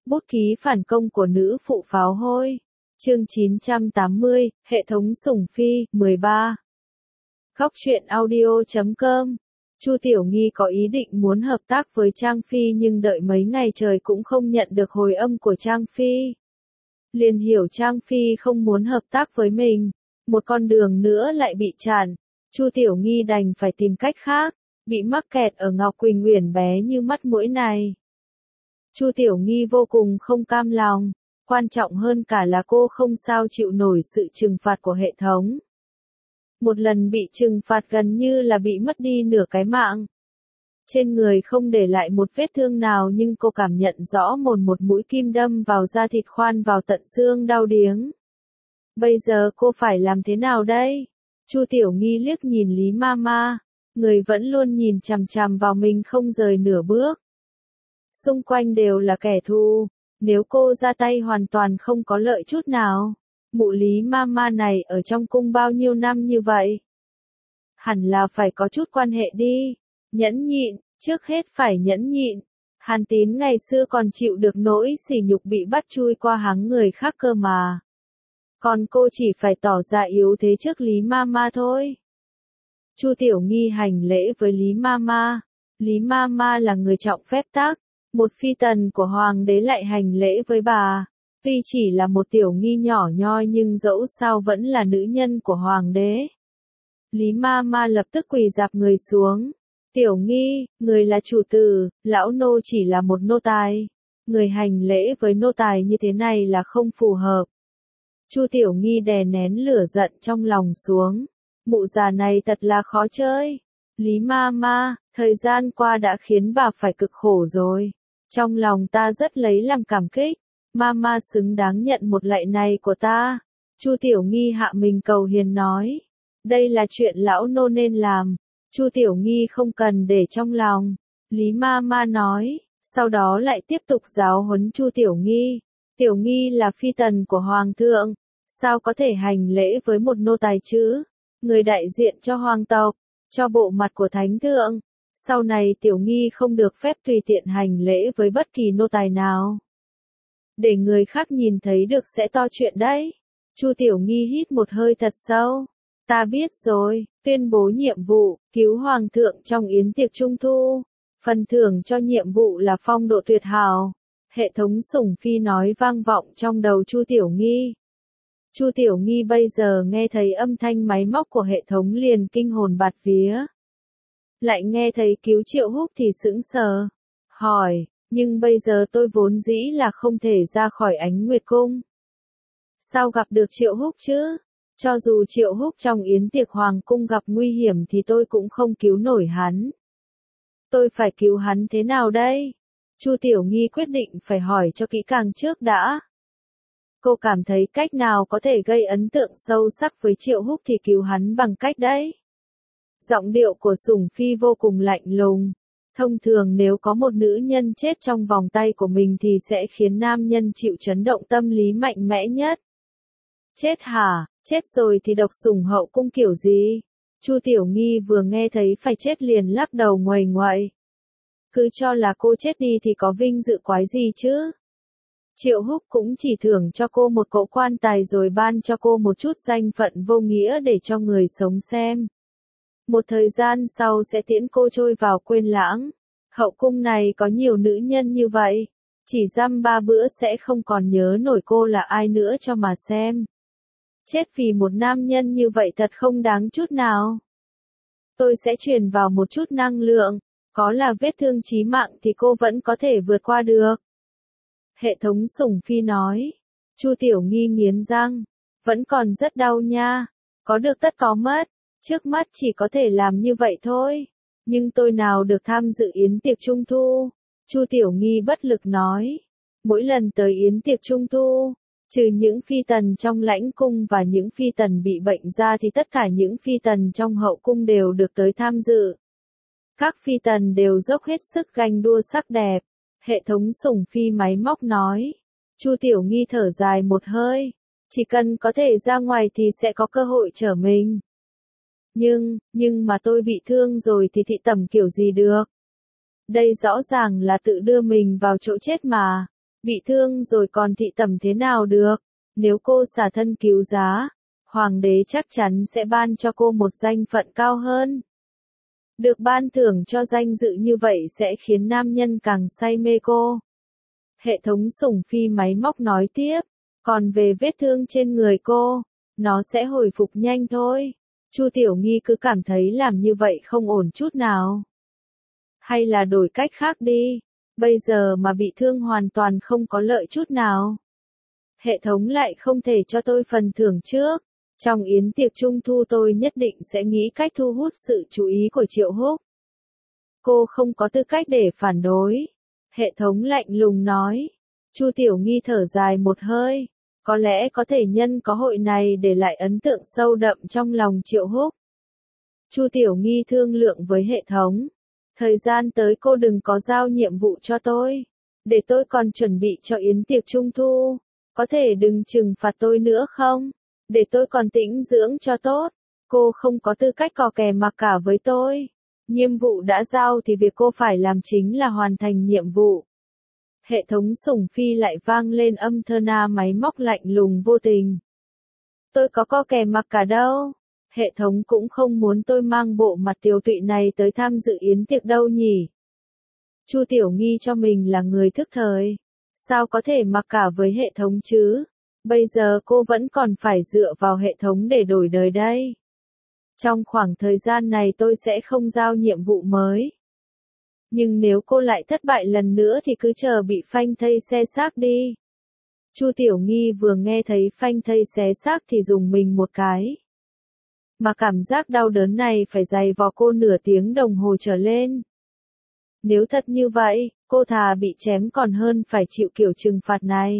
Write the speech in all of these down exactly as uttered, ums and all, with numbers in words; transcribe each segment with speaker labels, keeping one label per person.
Speaker 1: Bút ký phản công của nữ phụ pháo hôi. Chương chín trăm tám mươi, hệ thống sủng phi, mười ba. Góc truyện audio chấm com. Chu Tiểu Nghi có ý định muốn hợp tác với Trang Phi nhưng đợi mấy ngày trời cũng không nhận được hồi âm của Trang Phi. Liền hiểu Trang Phi không muốn hợp tác với mình. Một con đường nữa lại bị chặn. Chu Tiểu Nghi đành phải tìm cách khác, bị mắc kẹt ở Ngọc Quỳnh Uyển bé như mắt mũi này. Chu Tiểu Nghi vô cùng không cam lòng, quan trọng hơn cả là cô không sao chịu nổi sự trừng phạt của hệ thống. Một lần bị trừng phạt gần như là bị mất đi nửa cái mạng. Trên người không để lại một vết thương nào nhưng cô cảm nhận rõ một một mũi kim đâm vào da thịt khoan vào tận xương đau điếng. Bây giờ cô phải làm thế nào đây? Chu Tiểu Nghi liếc nhìn Lý Mama, người vẫn luôn nhìn chằm chằm vào mình không rời nửa bước. Xung quanh đều là kẻ thù, nếu cô ra tay hoàn toàn không có lợi chút nào. Mụ Lý Mama này ở trong cung bao nhiêu năm như vậy? Hẳn là phải có chút quan hệ đi. Nhẫn nhịn, trước hết phải nhẫn nhịn. Hàn Tín ngày xưa còn chịu được nỗi sỉ nhục bị bắt chui qua háng người khác cơ mà. Còn cô chỉ phải tỏ ra yếu thế trước Lý Mama thôi. Chu Tiểu Nghi hành lễ với Lý Mama. Lý Mama là người trọng phép tắc. Một phi tần của hoàng đế lại hành lễ với bà. Tuy chỉ là một Tiểu Nghi nhỏ nhoi nhưng dẫu sao vẫn là nữ nhân của hoàng đế. Lý Mama lập tức quỳ rạp người xuống. Tiểu Nghi, người là chủ tử, lão nô chỉ là một nô tài. Người hành lễ với nô tài như thế này là không phù hợp. Chu Tiểu Nghi đè nén lửa giận trong lòng xuống. Mụ già này thật là khó chơi. Lý Mama, thời gian qua đã khiến bà phải cực khổ rồi. Trong lòng ta rất lấy làm cảm kích. Mama xứng đáng nhận một lạy này của ta. Chu Tiểu Nghi hạ mình cầu hiền nói. Đây là chuyện lão nô nên làm. Chu Tiểu Nghi không cần để trong lòng. Lý Mama nói, sau đó lại tiếp tục giáo huấn Chu Tiểu Nghi. Tiểu Nghi là phi tần của hoàng thượng. Sao có thể hành lễ với một nô tài chứ? Người đại diện cho hoàng tộc, cho bộ mặt của thánh thượng. Sau này Tiểu Nghi không được phép tùy tiện hành lễ với bất kỳ nô tài nào. Để người khác nhìn thấy được sẽ to chuyện đấy. Chu Tiểu Nghi hít một hơi thật sâu. Ta biết rồi, tuyên bố nhiệm vụ, cứu hoàng thượng trong yến tiệc trung thu. Phần thưởng cho nhiệm vụ là phong độ tuyệt hảo. Hệ thống sủng phi nói vang vọng trong đầu Chu Tiểu Nghi. Chu Tiểu Nghi bây giờ nghe thấy âm thanh máy móc của hệ thống liền kinh hồn bạt vía. Lại nghe thấy cứu Triệu Húc thì sững sờ. Hỏi, nhưng bây giờ tôi vốn dĩ là không thể ra khỏi Ánh Nguyệt Cung. Sao gặp được Triệu Húc chứ? Cho dù Triệu Húc trong yến tiệc hoàng cung gặp nguy hiểm thì tôi cũng không cứu nổi hắn. Tôi phải cứu hắn thế nào đây? Chu Tiểu Nghi quyết định phải hỏi cho kỹ càng trước đã. Cô cảm thấy cách nào có thể gây ấn tượng sâu sắc với Triệu Húc thì cứu hắn bằng cách đấy. Giọng điệu của sủng phi vô cùng lạnh lùng. Thông thường nếu có một nữ nhân chết trong vòng tay của mình thì sẽ khiến nam nhân chịu chấn động tâm lý mạnh mẽ nhất. Chết hả? Chết rồi thì độc sủng hậu cung kiểu gì? Chu Tiểu Nghi vừa nghe thấy phải chết liền lắc đầu nguầy nguậy. Cứ cho là cô chết đi thì có vinh dự quái gì chứ? Triệu Húc cũng chỉ thưởng cho cô một cỗ quan tài rồi ban cho cô một chút danh phận vô nghĩa để cho người sống xem. Một thời gian sau sẽ tiễn cô trôi vào quên lãng. Hậu cung này có nhiều nữ nhân như vậy. Chỉ dăm ba bữa sẽ không còn nhớ nổi cô là ai nữa cho mà xem. Chết vì một nam nhân như vậy thật không đáng chút nào. Tôi sẽ truyền vào một chút năng lượng. Có là vết thương chí mạng thì cô vẫn có thể vượt qua được. Hệ thống sủng phi nói. Chu Tiểu Nghi nghiến răng. Vẫn còn rất đau nha. Có được tất có mất. Trước mắt chỉ có thể làm như vậy thôi. Nhưng tôi nào được tham dự yến tiệc trung thu. Chu Tiểu Nghi bất lực nói. Mỗi lần tới yến tiệc trung thu, trừ những phi tần trong lãnh cung và những phi tần bị bệnh ra thì tất cả những phi tần trong hậu cung đều được tới tham dự. Các phi tần đều dốc hết sức ganh đua sắc đẹp. Hệ thống sủng phi máy móc nói. Chu Tiểu Nghi thở dài một hơi. Chỉ cần có thể ra ngoài thì sẽ có cơ hội trở mình. Nhưng, nhưng mà tôi bị thương rồi thì thị tẩm kiểu gì được. Đây rõ ràng là tự đưa mình vào chỗ chết mà. Bị thương rồi còn thị tẩm thế nào được, nếu cô xả thân cứu giá, hoàng đế chắc chắn sẽ ban cho cô một danh phận cao hơn. Được ban thưởng cho danh dự như vậy sẽ khiến nam nhân càng say mê cô. Hệ thống sủng phi máy móc nói tiếp, còn về vết thương trên người cô, nó sẽ hồi phục nhanh thôi. Chu Tiểu Nghi cứ cảm thấy làm như vậy không ổn chút nào. Hay là đổi cách khác đi, bây giờ mà bị thương hoàn toàn không có lợi chút nào. Hệ thống lại không thể cho tôi phần thưởng trước. Trong yến tiệc trung thu tôi nhất định sẽ nghĩ cách thu hút sự chú ý của Triệu Húc. Cô không có tư cách để phản đối. Hệ thống lạnh lùng nói. Chu Tiểu Nghi thở dài một hơi. Có lẽ có thể nhân có hội này để lại ấn tượng sâu đậm trong lòng Triệu Húc. Chu Tiểu Nghi thương lượng với hệ thống. Thời gian tới cô đừng có giao nhiệm vụ cho tôi. Để tôi còn chuẩn bị cho yến tiệc trung thu. Có thể đừng trừng phạt tôi nữa không? Để tôi còn tĩnh dưỡng cho tốt. Cô không có tư cách cò kè mặc cả với tôi. Nhiệm vụ đã giao thì việc cô phải làm chính là hoàn thành nhiệm vụ. Hệ thống sủng phi lại vang lên âm thơ na máy móc lạnh lùng vô tình. Tôi có co kè mặc cả đâu. Hệ thống cũng không muốn tôi mang bộ mặt tiều tụy này tới tham dự yến tiệc đâu nhỉ. Chu Tiểu Nghi cho mình là người thức thời. Sao có thể mặc cả với hệ thống chứ? Bây giờ cô vẫn còn phải dựa vào hệ thống để đổi đời đây. Trong khoảng thời gian này tôi sẽ không giao nhiệm vụ mới. Nhưng nếu cô lại thất bại lần nữa thì cứ chờ bị phanh thây xé xác đi. Chu Tiểu Nghi vừa nghe thấy phanh thây xé xác thì dùng mình một cái. Mà cảm giác đau đớn này phải dày vò cô nửa tiếng đồng hồ trở lên. Nếu thật như vậy, cô thà bị chém còn hơn phải chịu kiểu trừng phạt này.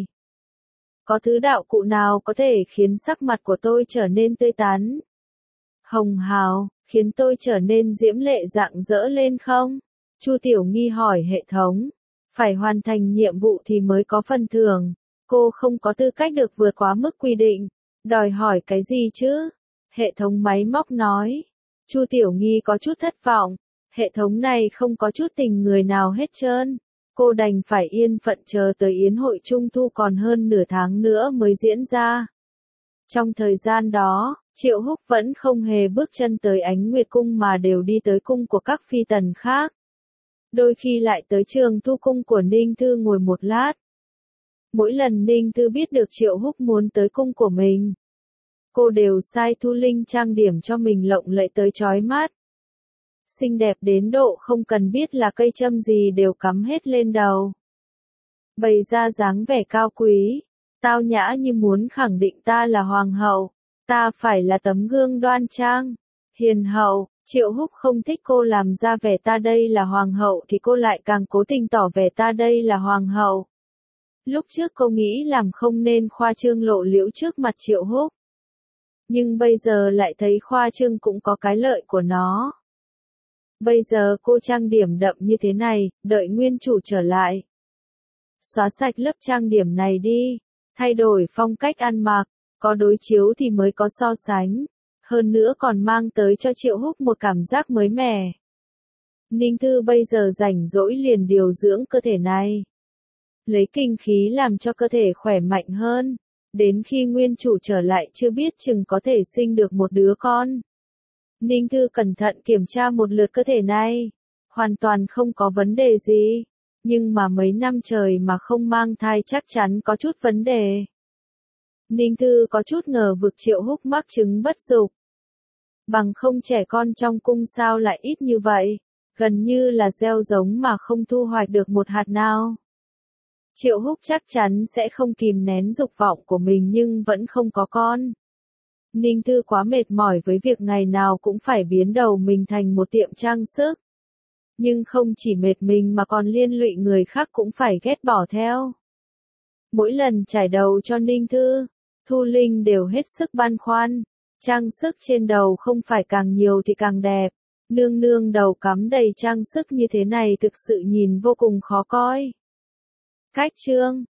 Speaker 1: Có thứ đạo cụ nào có thể khiến sắc mặt của tôi trở nên tươi tắn, hồng hào, khiến tôi trở nên diễm lệ rạng rỡ lên không? Chu Tiểu Nghi hỏi hệ thống. Phải hoàn thành nhiệm vụ thì mới có phần thưởng. Cô không có tư cách được vượt quá mức quy định. Đòi hỏi cái gì chứ? Hệ thống máy móc nói. Chu Tiểu Nghi có chút thất vọng. Hệ thống này không có chút tình người nào hết trơn. Cô đành phải yên phận chờ tới yến hội trung thu còn hơn nửa tháng nữa mới diễn ra. Trong thời gian đó, Triệu Húc vẫn không hề bước chân tới Ánh Nguyệt Cung mà đều đi tới cung của các phi tần khác. Đôi khi lại tới Trường Thu Cung của Ninh Thư ngồi một lát. Mỗi lần Ninh Thư biết được Triệu Húc muốn tới cung của mình, cô đều sai Thu Linh trang điểm cho mình lộng lẫy tới chói mắt. Xinh đẹp đến độ không cần biết là cây châm gì đều cắm hết lên đầu. Bày ra dáng vẻ cao quý, tao nhã như muốn khẳng định ta là hoàng hậu, ta phải là tấm gương đoan trang, hiền hậu. Triệu Húc không thích cô làm ra vẻ ta đây là hoàng hậu thì cô lại càng cố tình tỏ vẻ ta đây là hoàng hậu. Lúc trước cô nghĩ làm không nên khoa trương lộ liễu trước mặt Triệu Húc. Nhưng bây giờ lại thấy khoa trương cũng có cái lợi của nó. Bây giờ cô trang điểm đậm như thế này, đợi nguyên chủ trở lại. Xóa sạch lớp trang điểm này đi, thay đổi phong cách ăn mặc, có đối chiếu thì mới có so sánh. Hơn nữa còn mang tới cho Triệu Húc một cảm giác mới mẻ. Ninh Thư bây giờ rảnh rỗi liền điều dưỡng cơ thể này. Lấy kinh khí làm cho cơ thể khỏe mạnh hơn. Đến khi nguyên chủ trở lại chưa biết chừng có thể sinh được một đứa con. Ninh Thư cẩn thận kiểm tra một lượt cơ thể này. Hoàn toàn không có vấn đề gì. Nhưng mà mấy năm trời mà không mang thai chắc chắn có chút vấn đề. Ninh Thư có chút ngờ vực Triệu Húc mắc chứng bất dục. Bằng không trẻ con trong cung sao lại ít như vậy, gần như là gieo giống mà không thu hoạch được một hạt nào. Triệu Húc chắc chắn sẽ không kìm nén dục vọng của mình nhưng vẫn không có con. Ninh Thư quá mệt mỏi với việc ngày nào cũng phải biến đầu mình thành một tiệm trang sức. Nhưng không chỉ mệt mình mà còn liên lụy người khác cũng phải ghét bỏ theo. Mỗi lần trải đầu cho Ninh Thư, Thu Linh đều hết sức băn khoăn. Trang sức trên đầu không phải càng nhiều thì càng đẹp. Nương nương đầu cắm đầy trang sức như thế này thực sự nhìn vô cùng khó coi. Cách chương